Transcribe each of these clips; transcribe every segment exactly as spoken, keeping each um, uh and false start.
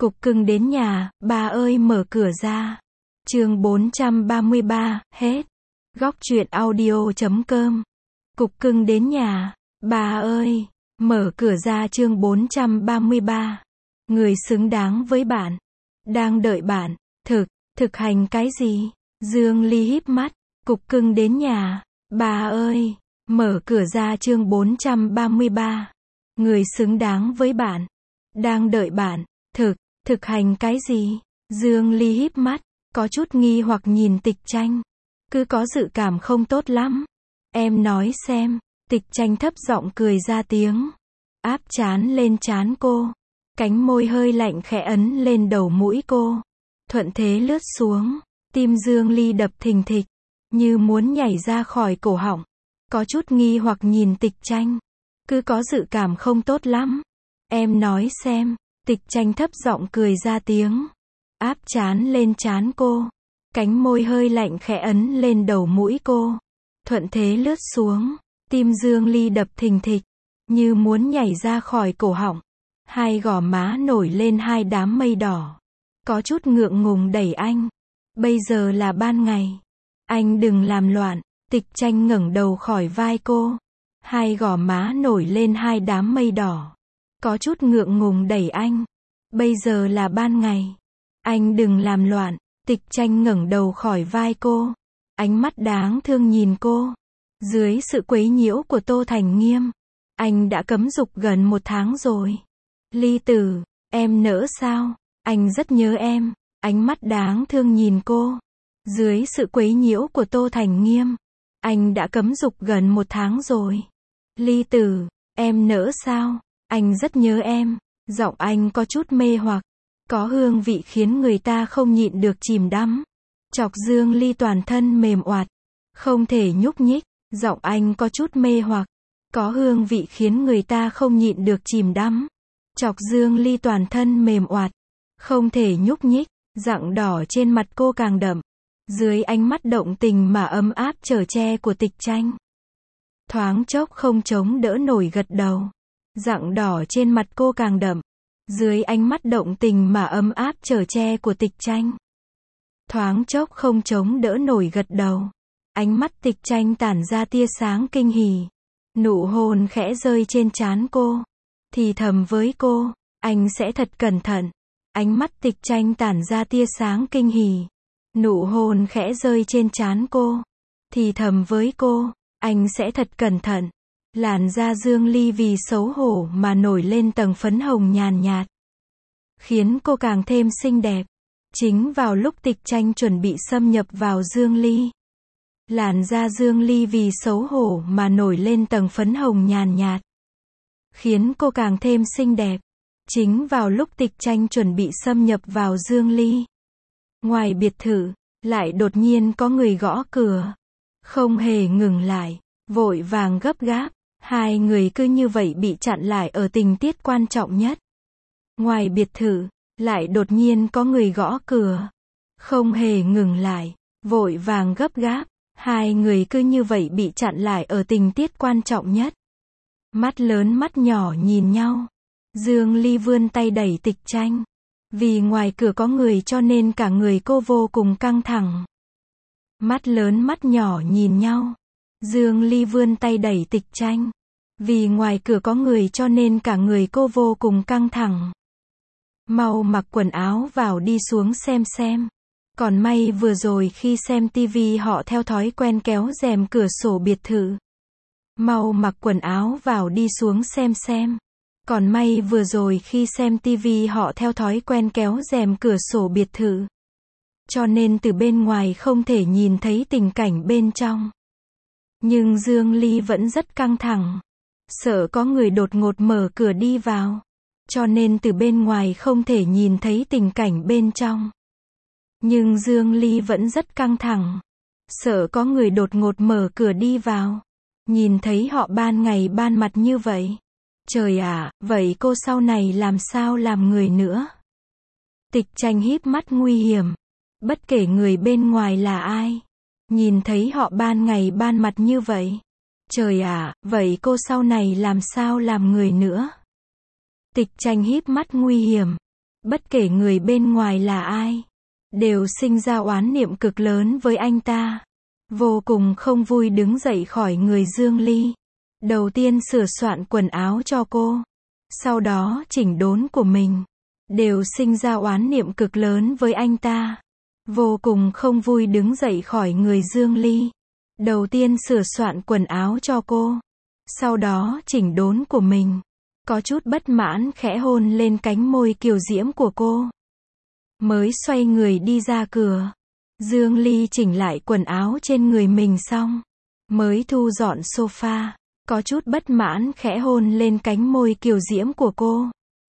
Cục cưng đến nhà, bà ơi mở cửa ra. Chương bốn trăm ba mươi ba, hết. Góc truyện audio chấm com. Cục cưng đến nhà, bà ơi, mở cửa ra chương bốn trăm ba mươi ba. Người xứng đáng với bạn. Đang đợi bạn. Thực, thực hành cái gì? Dương Ly híp mắt. Cục cưng đến nhà, bà ơi, mở cửa ra chương bốn trăm ba mươi ba. Người xứng đáng với bạn. Đang đợi bạn. Thực, thực hành cái gì? Dương Ly híp mắt, có chút nghi hoặc nhìn Tịch Tranh. Cứ có dự cảm không tốt lắm. Em nói xem. Tịch Tranh thấp giọng cười ra tiếng. Áp trán lên trán cô. Cánh môi hơi lạnh khẽ ấn lên đầu mũi cô. Thuận thế lướt xuống. Tim Dương Ly đập thình thịch. Như muốn nhảy ra khỏi cổ họng. Có chút nghi hoặc nhìn Tịch Tranh. Cứ có dự cảm không tốt lắm. Em nói xem. Tịch Tranh thấp giọng cười ra tiếng. Áp trán lên trán cô. Cánh môi hơi lạnh khẽ ấn lên đầu mũi cô. Thuận thế lướt xuống. Tim Dương Ly đập thình thịch. Như muốn nhảy ra khỏi cổ họng. Hai gò má nổi lên hai đám mây đỏ. Có chút ngượng ngùng đẩy anh. Bây giờ là ban ngày. Anh đừng làm loạn. Tịch Tranh ngẩng đầu khỏi vai cô. Hai gò má nổi lên hai đám mây đỏ. Có chút ngượng ngùng đẩy anh. Bây giờ là ban ngày. Anh đừng làm loạn. Tịch Tranh ngẩng đầu khỏi vai cô. Ánh mắt đáng thương nhìn cô. Dưới sự quấy nhiễu của Tô Thành Nghiêm. Anh đã cấm dục gần một tháng rồi. Ly Tử, em nỡ sao? Anh rất nhớ em. Ánh mắt đáng thương nhìn cô. Dưới sự quấy nhiễu của Tô Thành Nghiêm. Anh đã cấm dục gần một tháng rồi. Ly Tử, em nỡ sao? Anh rất nhớ em. Giọng anh có chút mê hoặc. Có hương vị khiến người ta không nhịn được chìm đắm. Chọc Dương Ly toàn thân mềm oạt. Không thể nhúc nhích. Giọng anh có chút mê hoặc. Có hương vị khiến người ta không nhịn được chìm đắm. Chọc Dương Ly toàn thân mềm oạt. Không thể nhúc nhích. Rạng đỏ trên mặt cô càng đậm. Dưới ánh mắt động tình mà ấm áp chở che của Tịch Tranh. Thoáng chốc không chống đỡ nổi gật đầu. Rạng đỏ trên mặt cô càng đậm. Dưới ánh mắt động tình mà ấm áp chở che của Tịch Tranh. Thoáng chốc không chống đỡ nổi gật đầu. Ánh mắt Tịch Tranh tản ra tia sáng kinh hỉ. Nụ hôn khẽ rơi trên trán cô. Thì thầm với cô, anh sẽ thật cẩn thận. Ánh mắt Tịch Tranh tản ra tia sáng kinh hỉ. Nụ hôn khẽ rơi trên trán cô. Thì thầm với cô, anh sẽ thật cẩn thận. Làn da Dương Ly vì xấu hổ mà nổi lên tầng phấn hồng nhàn nhạt. Khiến cô càng thêm xinh đẹp. Chính vào lúc Tịch Tranh chuẩn bị xâm nhập vào Dương Ly. Làn da Dương Ly vì xấu hổ mà nổi lên tầng phấn hồng nhàn nhạt. Khiến cô càng thêm xinh đẹp. Chính vào lúc Tịch Tranh chuẩn bị xâm nhập vào Dương Ly. Ngoài biệt thự, lại đột nhiên có người gõ cửa. Không hề ngừng lại, vội vàng gấp gáp. Hai người cứ như vậy bị chặn lại ở tình tiết quan trọng nhất. Ngoài biệt thự, lại đột nhiên có người gõ cửa. Không hề ngừng lại, vội vàng gấp gáp. Hai người cứ như vậy bị chặn lại ở tình tiết quan trọng nhất. Mắt lớn mắt nhỏ nhìn nhau. Dương Ly vươn tay đẩy Tịch Tranh. Vì ngoài cửa có người cho nên cả người cô vô cùng căng thẳng. Mắt lớn mắt nhỏ nhìn nhau. Dương Ly vươn tay đẩy Tịch Tranh. Vì ngoài cửa có người cho nên cả người cô vô cùng căng thẳng. Mau mặc quần áo vào đi xuống xem xem. Còn may vừa rồi khi xem tivi họ theo thói quen kéo rèm cửa sổ biệt thự. Mau mặc quần áo vào đi xuống xem xem. Còn may vừa rồi khi xem tivi họ theo thói quen kéo rèm cửa sổ biệt thự. Cho nên từ bên ngoài không thể nhìn thấy tình cảnh bên trong. Nhưng Dương Ly vẫn rất căng thẳng. Sợ có người đột ngột mở cửa đi vào. Cho nên từ bên ngoài không thể nhìn thấy tình cảnh bên trong. Nhưng Dương Ly vẫn rất căng thẳng. Sợ có người đột ngột mở cửa đi vào. Nhìn thấy họ ban ngày ban mặt như vậy. Trời ạ, vậy cô sau này làm sao làm người nữa? Tịch Tranh híp mắt nguy hiểm. Bất kể người bên ngoài là ai. Nhìn thấy họ ban ngày ban mặt như vậy. Trời ạ, vậy cô sau này làm sao làm người nữa? Tịch Tranh híp mắt nguy hiểm. Bất kể người bên ngoài là ai, đều sinh ra oán niệm cực lớn với anh ta. Vô cùng không vui đứng dậy khỏi người Dương Ly. Đầu tiên sửa soạn quần áo cho cô. Sau đó chỉnh đốn của mình. Đều sinh ra oán niệm cực lớn với anh ta. Vô cùng không vui đứng dậy khỏi người Dương Ly. Đầu tiên sửa soạn quần áo cho cô. Sau đó chỉnh đốn của mình. Có chút bất mãn khẽ hôn lên cánh môi kiều diễm của cô. Mới xoay người đi ra cửa. Dương Ly chỉnh lại quần áo trên người mình xong. Mới thu dọn sofa. Có chút bất mãn khẽ hôn lên cánh môi kiều diễm của cô.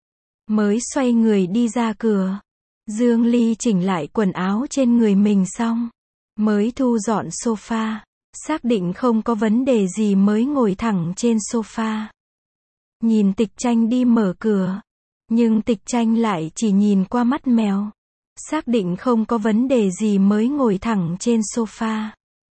Mới xoay người đi ra cửa. Dương Ly chỉnh lại quần áo trên người mình xong. Mới thu dọn sofa. Xác định không có vấn đề gì mới ngồi thẳng trên sofa. Nhìn Tịch Tranh đi mở cửa. Nhưng Tịch Tranh lại chỉ nhìn qua mắt mèo. Xác định không có vấn đề gì mới ngồi thẳng trên sofa.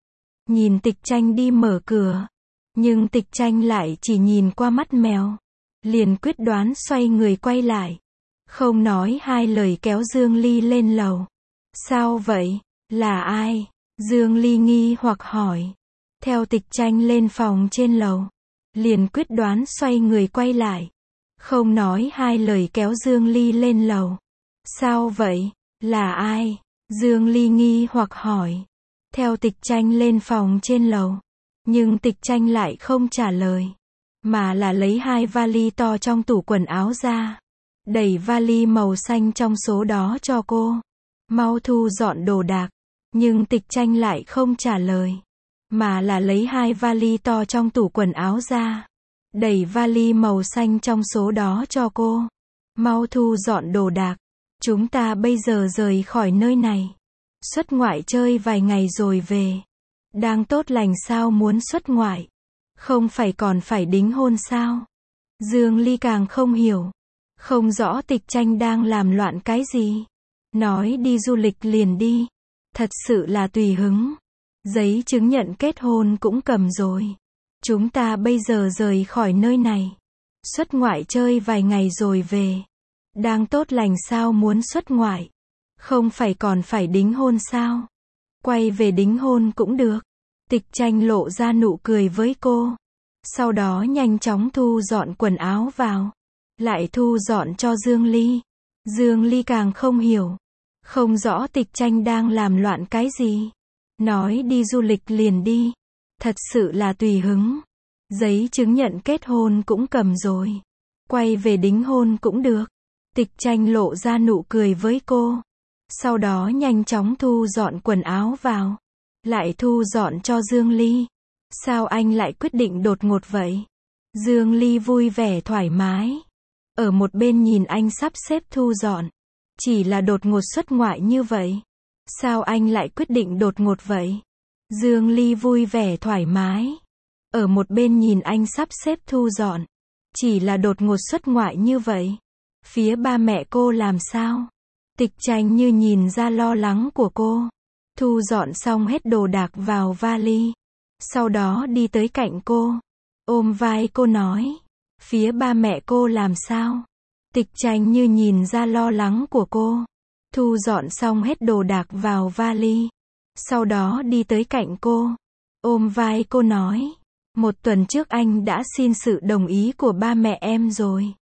Nhìn Tịch Tranh đi mở cửa. Nhưng Tịch Tranh lại chỉ nhìn qua mắt mèo. Liền quyết đoán xoay người quay lại. Không nói hai lời kéo Dương Ly lên lầu. Sao vậy? Là ai? Dương Ly nghi hoặc hỏi. Theo Tịch Tranh lên phòng trên lầu. Liền quyết đoán xoay người quay lại. Không nói hai lời kéo Dương Ly lên lầu. Sao vậy? Là ai? Dương Ly nghi hoặc hỏi. Theo Tịch Tranh lên phòng trên lầu. Nhưng Tịch Tranh lại không trả lời. Mà là lấy hai vali to trong tủ quần áo ra. Đẩy vali màu xanh trong số đó cho cô. Mau thu dọn đồ đạc. Nhưng Tịch Tranh lại không trả lời. Mà là lấy hai vali to trong tủ quần áo ra. Đẩy vali màu xanh trong số đó cho cô. Mau thu dọn đồ đạc. Chúng ta bây giờ rời khỏi nơi này. Xuất ngoại chơi vài ngày rồi về. Đang tốt lành sao muốn xuất ngoại. Không phải còn phải đính hôn sao? Dương Ly càng không hiểu. Không rõ Tịch Tranh đang làm loạn cái gì. Nói đi du lịch liền đi. Thật sự là tùy hứng. Giấy chứng nhận kết hôn cũng cầm rồi. Chúng ta bây giờ rời khỏi nơi này. Xuất ngoại chơi vài ngày rồi về. Đang tốt lành sao muốn xuất ngoại. Không phải còn phải đính hôn sao? Quay về đính hôn cũng được. Tịch Tranh lộ ra nụ cười với cô. Sau đó nhanh chóng thu dọn quần áo vào. Lại thu dọn cho Dương Ly. Dương Ly càng không hiểu. Không rõ Tịch Tranh đang làm loạn cái gì. Nói đi du lịch liền đi. Thật sự là tùy hứng. Giấy chứng nhận kết hôn cũng cầm rồi. Quay về đính hôn cũng được. Tịch Tranh lộ ra nụ cười với cô. Sau đó nhanh chóng thu dọn quần áo vào. Lại thu dọn cho Dương Ly. Sao anh lại quyết định đột ngột vậy? Dương Ly vui vẻ thoải mái. Ở một bên nhìn anh sắp xếp thu dọn. Chỉ là đột ngột xuất ngoại như vậy. Sao anh lại quyết định đột ngột vậy? Dương Ly vui vẻ thoải mái. Ở một bên nhìn anh sắp xếp thu dọn. Chỉ là đột ngột xuất ngoại như vậy. Phía ba mẹ cô làm sao? Tịch Tranh như nhìn ra lo lắng của cô. Thu dọn xong hết đồ đạc vào vali. Sau đó đi tới cạnh cô. Ôm vai cô nói. Phía ba mẹ cô làm sao? Tịch Tranh như nhìn ra lo lắng của cô. Thu dọn xong hết đồ đạc vào vali. Sau đó đi tới cạnh cô. Ôm vai cô nói. Một tuần trước anh đã xin sự đồng ý của ba mẹ em rồi.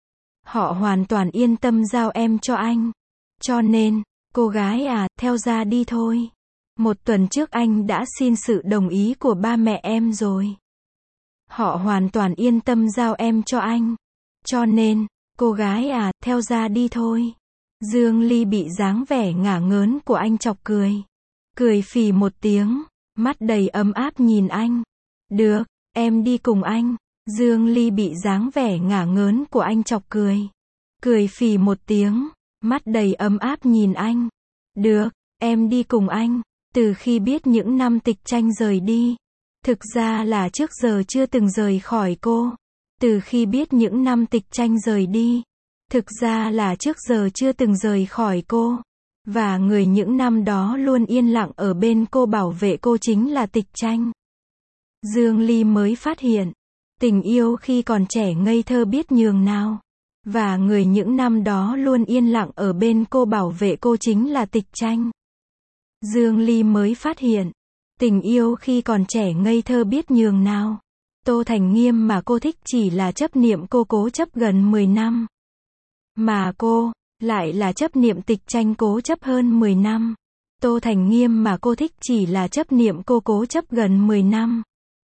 Họ hoàn toàn yên tâm giao em cho anh. Cho nên, cô gái à, theo ra đi thôi. Một tuần trước anh đã xin sự đồng ý của ba mẹ em rồi. Họ hoàn toàn yên tâm giao em cho anh. Cho nên, cô gái à, theo ra đi thôi. Dương Ly bị dáng vẻ ngả ngớn của anh chọc cười. Cười phì một tiếng, mắt đầy ấm áp nhìn anh. Được, em đi cùng anh. Dương Ly bị dáng vẻ ngả ngớn của anh chọc cười. Cười phì một tiếng, mắt đầy ấm áp nhìn anh. Được, em đi cùng anh. Từ khi biết những năm Tịch Tranh rời đi. Thực ra là trước giờ chưa từng rời khỏi cô. Từ khi biết những năm Tịch Tranh rời đi. Thực ra là trước giờ chưa từng rời khỏi cô. Và người những năm đó luôn yên lặng ở bên cô bảo vệ cô chính là Tịch Tranh. Dương Ly mới phát hiện. Tình yêu khi còn trẻ ngây thơ biết nhường nào. Và người những năm đó luôn yên lặng ở bên cô bảo vệ cô chính là Tịch Tranh. Dương Ly mới phát hiện, tình yêu khi còn trẻ ngây thơ biết nhường nào. Tô Thành Nghiêm mà cô thích chỉ là chấp niệm cô cố chấp gần mười năm. Mà cô, lại là chấp niệm Tịch Tranh cố chấp hơn mười năm. Tô Thành Nghiêm mà cô thích chỉ là chấp niệm cô cố chấp gần mười năm.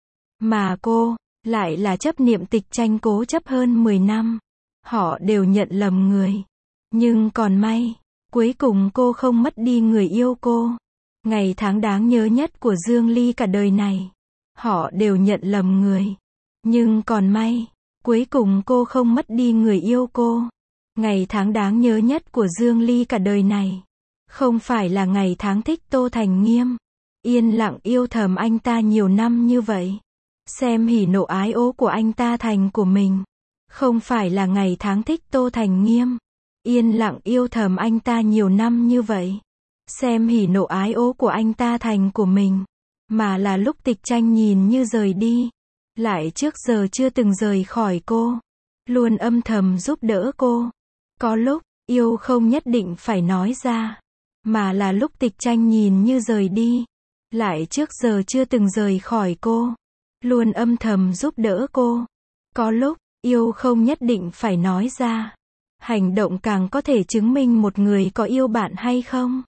Mà cô, lại là chấp niệm Tịch Tranh cố chấp hơn mười năm. Họ đều nhận lầm người. Nhưng còn may, cuối cùng cô không mất đi người yêu cô. Ngày tháng đáng nhớ nhất của Dương Ly cả đời này. Họ đều nhận lầm người. Nhưng còn may, cuối cùng cô không mất đi người yêu cô. Ngày tháng đáng nhớ nhất của Dương Ly cả đời này. Không phải là ngày tháng thích Tô Thành Nghiêm. Yên lặng yêu thầm anh ta nhiều năm như vậy. Xem hỉ nộ ái ố của anh ta thành của mình. Không phải là ngày tháng thích Tô Thành Nghiêm. Yên lặng yêu thầm anh ta nhiều năm như vậy. Xem hỉ nộ ái ố của anh ta thành của mình. Mà là lúc Tịch Tranh nhìn như rời đi. Lại trước giờ chưa từng rời khỏi cô. Luôn âm thầm giúp đỡ cô. Có lúc, yêu không nhất định phải nói ra. Mà là lúc Tịch Tranh nhìn như rời đi. Lại trước giờ chưa từng rời khỏi cô. Luôn âm thầm giúp đỡ cô. Có lúc, yêu không nhất định phải nói ra. Hành động càng có thể chứng minh một người có yêu bạn hay không.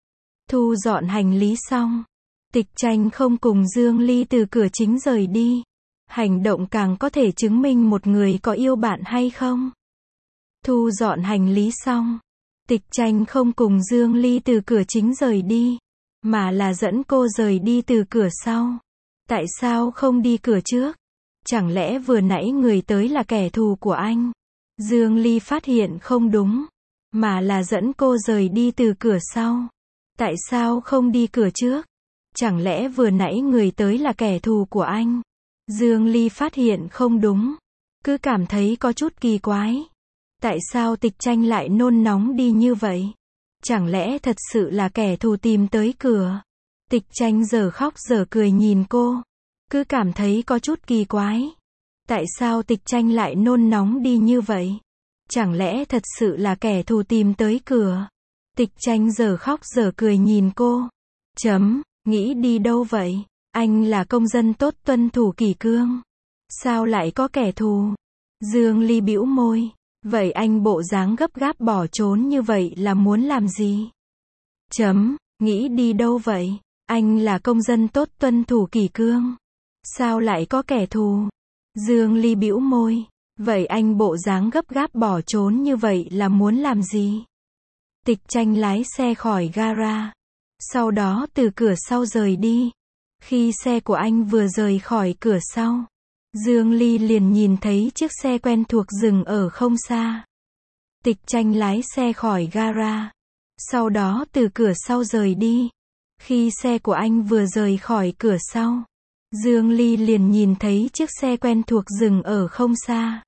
Thu dọn hành lý xong. Tịch Tranh không cùng Dương Ly từ cửa chính rời đi. Hành động càng có thể chứng minh một người có yêu bạn hay không. Thu dọn hành lý xong. Tịch Tranh không cùng Dương Ly từ cửa chính rời đi. Mà là dẫn cô rời đi từ cửa sau. Tại sao không đi cửa trước? Chẳng lẽ vừa nãy người tới là kẻ thù của anh? Dương Ly phát hiện không đúng. Mà là dẫn cô rời đi từ cửa sau. Tại sao không đi cửa trước? Chẳng lẽ vừa nãy người tới là kẻ thù của anh? Dương Ly phát hiện không đúng. Cứ cảm thấy có chút kỳ quái. Tại sao Tịch Tranh lại nôn nóng đi như vậy? Chẳng lẽ thật sự là kẻ thù tìm tới cửa? Tịch Tranh giờ khóc giờ cười nhìn cô. Cứ cảm thấy có chút kỳ quái. Tại sao Tịch Tranh lại nôn nóng đi như vậy? Chẳng lẽ thật sự là kẻ thù tìm tới cửa? Tịch Tranh giờ khóc giờ cười nhìn cô. Chấm, nghĩ đi đâu vậy? Anh là công dân tốt tuân thủ kỷ cương. Sao lại có kẻ thù? Dương Ly bĩu môi. Vậy anh bộ dáng gấp gáp bỏ trốn như vậy là muốn làm gì? Chấm, nghĩ đi đâu vậy? Anh là công dân tốt tuân thủ kỷ cương. Sao lại có kẻ thù? Dương Ly bĩu môi. Vậy anh bộ dáng gấp gáp bỏ trốn như vậy là muốn làm gì? Tịch Tranh lái xe khỏi gara. Sau đó từ cửa sau rời đi. Khi xe của anh vừa rời khỏi cửa sau, Dương Ly liền nhìn thấy chiếc xe quen thuộc dừng ở không xa. Tịch Tranh lái xe khỏi gara. Sau đó từ cửa sau rời đi. Khi xe của anh vừa rời khỏi cửa sau, Dương Ly liền nhìn thấy chiếc xe quen thuộc dừng ở không xa.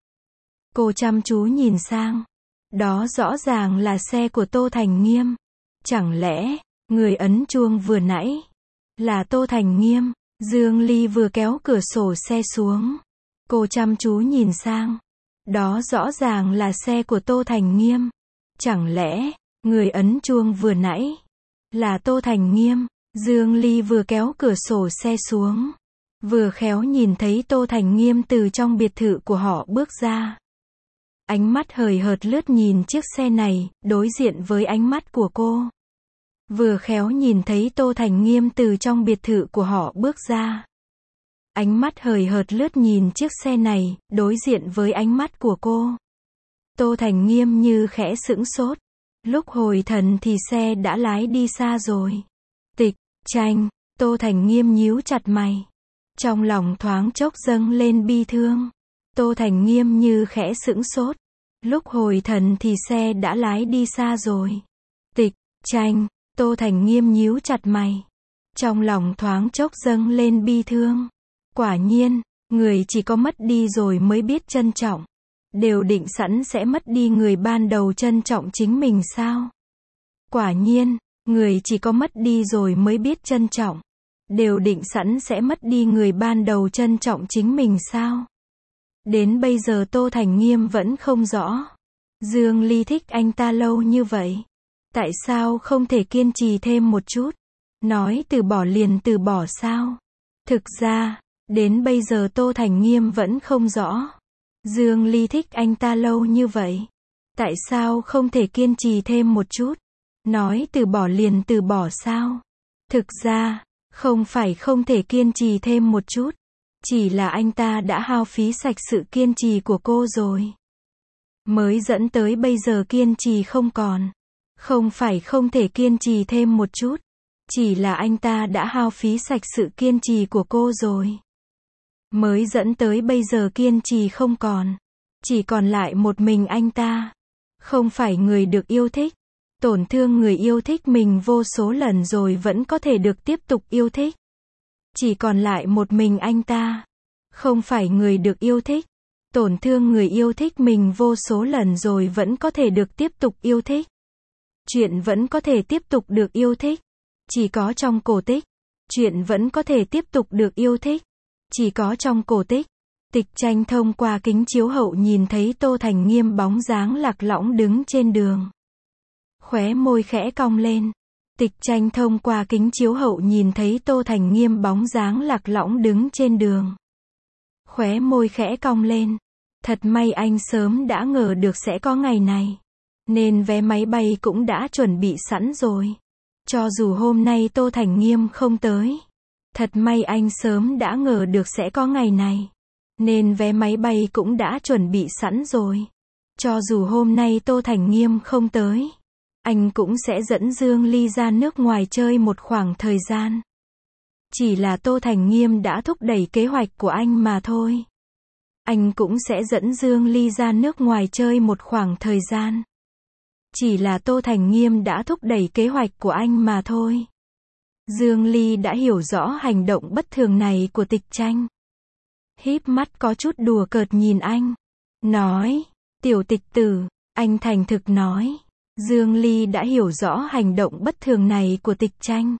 Cô chăm chú nhìn sang. Đó rõ ràng là xe của Tô Thành Nghiêm. Chẳng lẽ, người ấn chuông vừa nãy là Tô Thành Nghiêm? Dương Ly vừa kéo cửa sổ xe xuống. Cô chăm chú nhìn sang. Đó rõ ràng là xe của Tô Thành Nghiêm. Chẳng lẽ, người ấn chuông vừa nãy là Tô Thành Nghiêm? Dương Ly vừa kéo cửa sổ xe xuống. Vừa khéo nhìn thấy Tô Thành Nghiêm từ trong biệt thự của họ bước ra. Ánh mắt hời hợt lướt nhìn chiếc xe này, đối diện với ánh mắt của cô. Vừa khéo nhìn thấy Tô Thành Nghiêm từ trong biệt thự của họ bước ra. Ánh mắt hời hợt lướt nhìn chiếc xe này, đối diện với ánh mắt của cô. Tô Thành Nghiêm như khẽ sững sốt. Lúc hồi thần thì xe đã lái đi xa rồi. Tịch Tranh, Tô Thành Nghiêm nhíu chặt mày. Trong lòng thoáng chốc dâng lên bi thương. Tô Thành Nghiêm như khẽ sững sốt. Lúc hồi thần thì xe đã lái đi xa rồi. Tịch Tranh, Tô Thành Nghiêm nhíu chặt mày. Trong lòng thoáng chốc dâng lên bi thương. Quả nhiên, người chỉ có mất đi rồi mới biết trân trọng. Đều định sẵn sẽ mất đi người ban đầu trân trọng chính mình sao? Quả nhiên, người chỉ có mất đi rồi mới biết trân trọng. Đều định sẵn sẽ mất đi người ban đầu trân trọng chính mình sao? Đến bây giờ Tô Thành Nghiêm vẫn không rõ. Dương Ly thích anh ta lâu như vậy. Tại sao không thể kiên trì thêm một chút? Nói từ bỏ liền từ bỏ sao? Thực ra, đến bây giờ Tô Thành Nghiêm vẫn không rõ. Dương Ly thích anh ta lâu như vậy. Tại sao không thể kiên trì thêm một chút? Nói từ bỏ liền từ bỏ sao? Thực ra, không phải không thể kiên trì thêm một chút. Chỉ là anh ta đã hao phí sạch sự kiên trì của cô rồi. Mới dẫn tới bây giờ kiên trì không còn. Không phải không thể kiên trì thêm một chút. Chỉ là anh ta đã hao phí sạch sự kiên trì của cô rồi. Mới dẫn tới bây giờ kiên trì không còn. Chỉ còn lại một mình anh ta. Không phải người được yêu thích. Tổn thương người yêu thích mình vô số lần rồi vẫn có thể được tiếp tục yêu thích. Chỉ còn lại một mình anh ta. Không phải người được yêu thích. Tổn thương người yêu thích mình vô số lần rồi vẫn có thể được tiếp tục yêu thích. Chuyện vẫn có thể tiếp tục được yêu thích. Chỉ có trong cổ tích. Chuyện vẫn có thể tiếp tục được yêu thích. Chỉ có trong cổ tích. Tịch Tranh thông qua kính chiếu hậu nhìn thấy Tô Thành Nghiêm bóng dáng lạc lõng đứng trên đường. Khóe môi khẽ cong lên. Tịch Tranh thông qua kính chiếu hậu nhìn thấy Tô Thành Nghiêm bóng dáng lạc lõng đứng trên đường. Khóe môi khẽ cong lên. Thật may anh sớm đã ngờ được sẽ có ngày này. Nên vé máy bay cũng đã chuẩn bị sẵn rồi. Cho dù hôm nay Tô Thành Nghiêm không tới. Thật may anh sớm đã ngờ được sẽ có ngày này. Nên vé máy bay cũng đã chuẩn bị sẵn rồi. Cho dù hôm nay Tô Thành Nghiêm không tới. Anh cũng sẽ dẫn Dương Ly ra nước ngoài chơi một khoảng thời gian. Chỉ là Tô Thành Nghiêm đã thúc đẩy kế hoạch của anh mà thôi. Anh cũng sẽ dẫn Dương Ly ra nước ngoài chơi một khoảng thời gian. Chỉ là Tô Thành Nghiêm đã thúc đẩy kế hoạch của anh mà thôi. Dương Ly đã hiểu rõ hành động bất thường này của Tịch Tranh. Híp mắt có chút đùa cợt nhìn anh. Nói, tiểu tịch tử, anh thành thực nói. Dương Ly đã hiểu rõ hành động bất thường này của Tịch Tranh.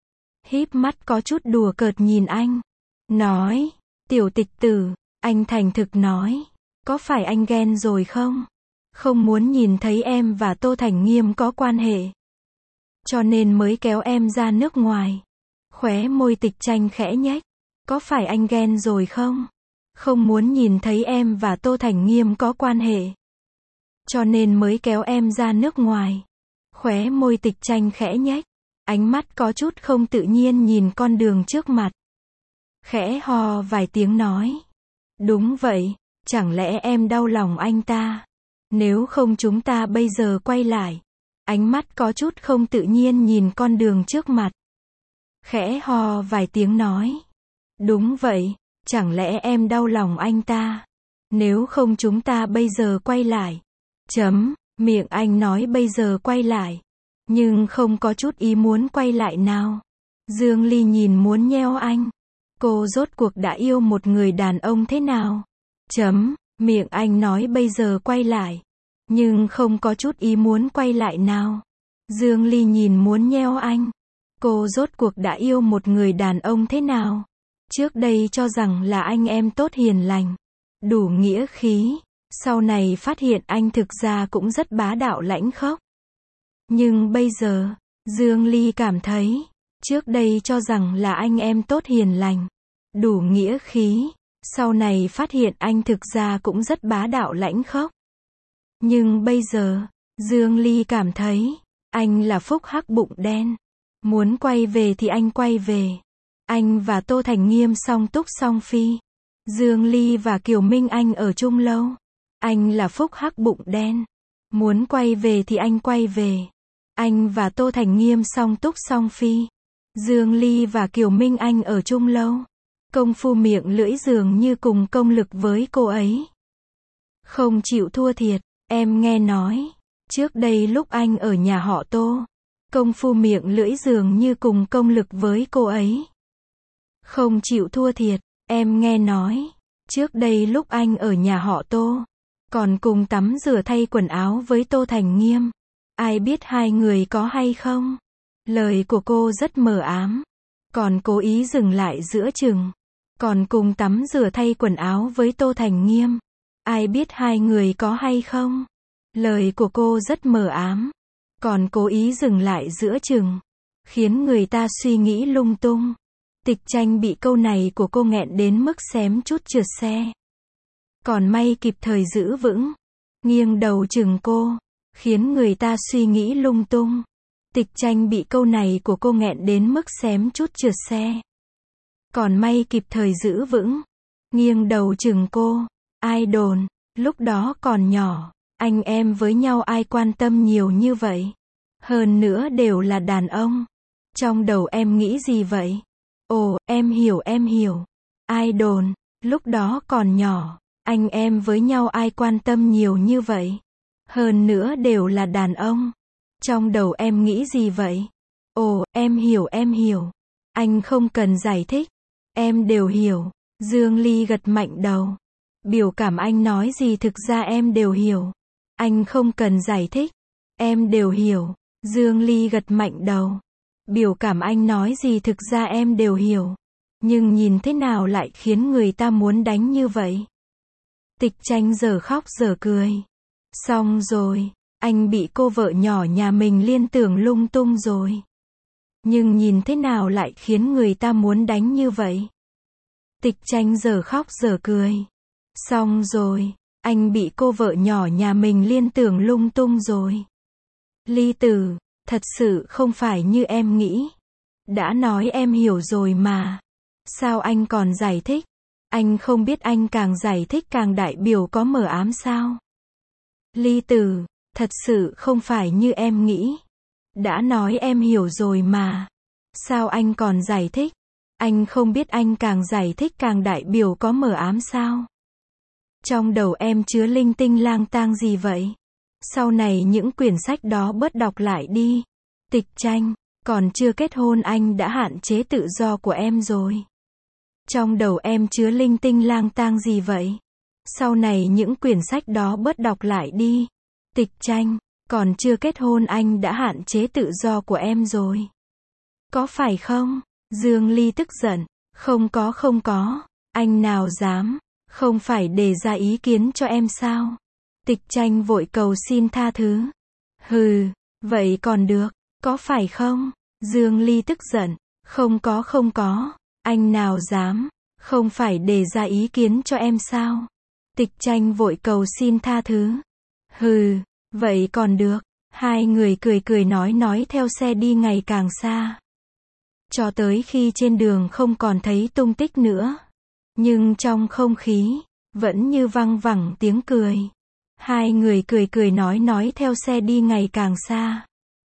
Híp mắt có chút đùa cợt nhìn anh. Nói, tiểu tịch tử, anh thành thực nói. Có phải anh ghen rồi không? Không muốn nhìn thấy em và Tô Thành Nghiêm có quan hệ. Cho nên mới kéo em ra nước ngoài. Khóe môi Tịch Tranh khẽ nhếch. Có phải anh ghen rồi không? Không muốn nhìn thấy em và Tô Thành Nghiêm có quan hệ. Cho nên mới kéo em ra nước ngoài. Khóe môi Tịch Tranh khẽ nhếch. Ánh mắt có chút không tự nhiên nhìn con đường trước mặt. Khẽ ho vài tiếng nói. Đúng vậy, chẳng lẽ em đau lòng anh ta? Nếu không chúng ta bây giờ quay lại. Ánh mắt có chút không tự nhiên nhìn con đường trước mặt. Khẽ ho vài tiếng nói. Đúng vậy, chẳng lẽ em đau lòng anh ta? Nếu không chúng ta bây giờ quay lại. Chấm, miệng anh nói bây giờ quay lại. Nhưng không có chút ý muốn quay lại nào. Dương Ly nhìn muốn nheo anh. Cô rốt cuộc đã yêu một người đàn ông thế nào? Chấm, miệng anh nói bây giờ quay lại. Nhưng không có chút ý muốn quay lại nào. Dương Ly nhìn muốn nheo anh. Cô rốt cuộc đã yêu một người đàn ông thế nào? Trước đây cho rằng là anh em tốt hiền lành. Đủ nghĩa khí. Sau này phát hiện anh thực ra cũng rất bá đạo lãnh khốc. Nhưng bây giờ, Dương Ly cảm thấy, trước đây cho rằng là anh em tốt hiền lành. Đủ nghĩa khí. Sau này phát hiện anh thực ra cũng rất bá đạo lãnh khốc. Nhưng bây giờ, Dương Ly cảm thấy, anh là phúc hắc bụng đen. Muốn quay về thì anh quay về. Anh và Tô Thành Nghiêm song túc song phi. Dương Ly và Kiều Minh Anh ở chung lâu. Anh là phúc hắc bụng đen. Muốn quay về thì anh quay về. Anh và Tô Thành Nghiêm song túc song phi. Dương Ly và Kiều Minh Anh ở chung lâu. Công phu miệng lưỡi dường như cùng công lực với cô ấy. Không chịu thua thiệt. Em nghe nói. Trước đây lúc anh ở nhà họ Tô. Công phu miệng lưỡi dường như cùng công lực với cô ấy. Không chịu thua thiệt. Em nghe nói. Trước đây lúc anh ở nhà họ Tô. Còn cùng tắm rửa thay quần áo với Tô Thành Nghiêm. Ai biết hai người có hay không? Lời của cô rất mờ ám. Còn cố ý dừng lại giữa chừng. Còn cùng tắm rửa thay quần áo với Tô Thành Nghiêm. Ai biết hai người có hay không? Lời của cô rất mờ ám, còn cố ý dừng lại giữa chừng, khiến người ta suy nghĩ lung tung. Tịch Tranh bị câu này của cô nghẹn đến mức xém chút trượt xe. Còn may kịp thời giữ vững, nghiêng đầu chừng cô, khiến người ta suy nghĩ lung tung. Tịch Tranh bị câu này của cô nghẹn đến mức xém chút trượt xe. Còn may kịp thời giữ vững, nghiêng đầu chừng cô. Ai đồn, lúc đó còn nhỏ, anh em với nhau ai quan tâm nhiều như vậy. Hơn nữa đều là đàn ông. Trong đầu em nghĩ gì vậy? Ồ, em hiểu em hiểu. Ai đồn, lúc đó còn nhỏ, anh em với nhau ai quan tâm nhiều như vậy. Hơn nữa đều là đàn ông. Trong đầu em nghĩ gì vậy? Ồ, em hiểu em hiểu. Anh không cần giải thích. Em đều hiểu. Dương Ly gật mạnh đầu. Biểu cảm anh nói gì thực ra em đều hiểu. Anh không cần giải thích. Em đều hiểu. Dương Ly gật mạnh đầu. Biểu cảm anh nói gì thực ra em đều hiểu. Nhưng nhìn thế nào lại khiến người ta muốn đánh như vậy? Tịch Tranh giờ khóc giờ cười. Xong rồi, anh bị cô vợ nhỏ nhà mình liên tưởng lung tung rồi. Nhưng nhìn thế nào lại khiến người ta muốn đánh như vậy? Tịch Tranh giờ khóc giờ cười. Xong rồi, anh bị cô vợ nhỏ nhà mình liên tưởng lung tung rồi. Ly Tử, thật sự không phải như em nghĩ. Đã nói em hiểu rồi mà. Sao anh còn giải thích? Anh không biết anh càng giải thích càng đại biểu có mờ ám sao? Ly Tử, thật sự không phải như em nghĩ. Đã nói em hiểu rồi mà. Sao anh còn giải thích? Anh không biết anh càng giải thích càng đại biểu có mờ ám sao? Trong đầu em chứa linh tinh lang tang gì vậy? Sau này những quyển sách đó bớt đọc lại đi. Tịch Tranh, còn chưa kết hôn anh đã hạn chế tự do của em rồi. Trong đầu em chứa linh tinh lang tang gì vậy? Sau này những quyển sách đó bớt đọc lại đi. Tịch Tranh, còn chưa kết hôn anh đã hạn chế tự do của em rồi. Có phải không? Dương Ly tức giận. Không có không có. Anh nào dám. Không phải đề ra ý kiến cho em sao? Tịch Tranh vội cầu xin tha thứ. Hừ, vậy còn được. Có phải không? Dương Ly tức giận. Không có không có. Anh nào dám. Không phải đề ra ý kiến cho em sao? Tịch Tranh vội cầu xin tha thứ. Hừ, vậy còn được. Hai người cười cười nói nói theo xe đi ngày càng xa. Cho tới khi trên đường không còn thấy tung tích nữa. Nhưng trong không khí, vẫn như văng vẳng tiếng cười. Hai người cười cười nói nói theo xe đi ngày càng xa.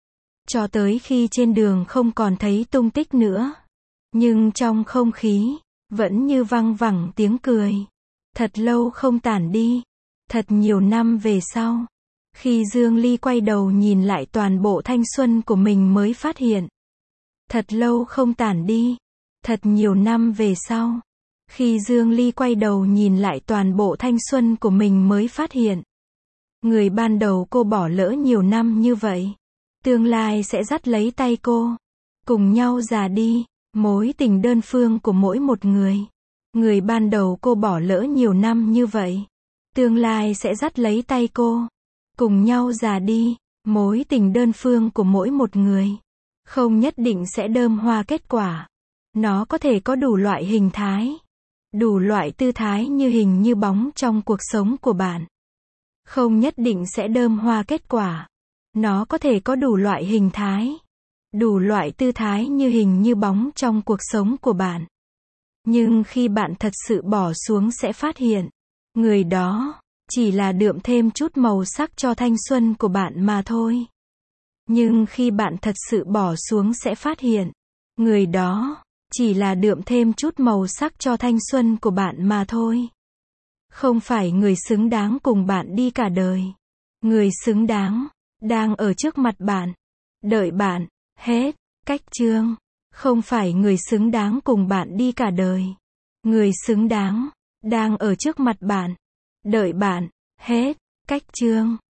Cho tới khi trên đường không còn thấy tung tích nữa. Nhưng trong không khí, vẫn như văng vẳng tiếng cười. Thật lâu không tản đi. Thật nhiều năm về sau. Khi Dương Ly quay đầu nhìn lại toàn bộ thanh xuân của mình mới phát hiện. Thật lâu không tản đi. Thật nhiều năm về sau. Khi Dương Ly quay đầu nhìn lại toàn bộ thanh xuân của mình mới phát hiện. Người ban đầu cô bỏ lỡ nhiều năm như vậy. Tương lai sẽ dắt lấy tay cô. Cùng nhau già đi. Mối tình đơn phương của mỗi một người. Người ban đầu cô bỏ lỡ nhiều năm như vậy. Tương lai sẽ dắt lấy tay cô. Cùng nhau già đi. Mối tình đơn phương của mỗi một người. Không nhất định sẽ đơm hoa kết quả. Nó có thể có đủ loại hình thái. Đủ loại tư thái như hình như bóng trong cuộc sống của bạn. Không nhất định sẽ đơm hoa kết quả. Nó có thể có đủ loại hình thái. Đủ loại tư thái như hình như bóng trong cuộc sống của bạn. Nhưng khi bạn thật sự bỏ xuống sẽ phát hiện. Người đó, chỉ là đượm thêm chút màu sắc cho thanh xuân của bạn mà thôi. Nhưng khi bạn thật sự bỏ xuống sẽ phát hiện. Người đó, chỉ là đượm thêm chút màu sắc cho thanh xuân của bạn mà thôi. Không phải người xứng đáng cùng bạn đi cả đời. Người xứng đáng, đang ở trước mặt bạn. Đợi bạn, hết, cách chương. Không phải người xứng đáng cùng bạn đi cả đời. Người xứng đáng, đang ở trước mặt bạn. Đợi bạn, hết, cách chương.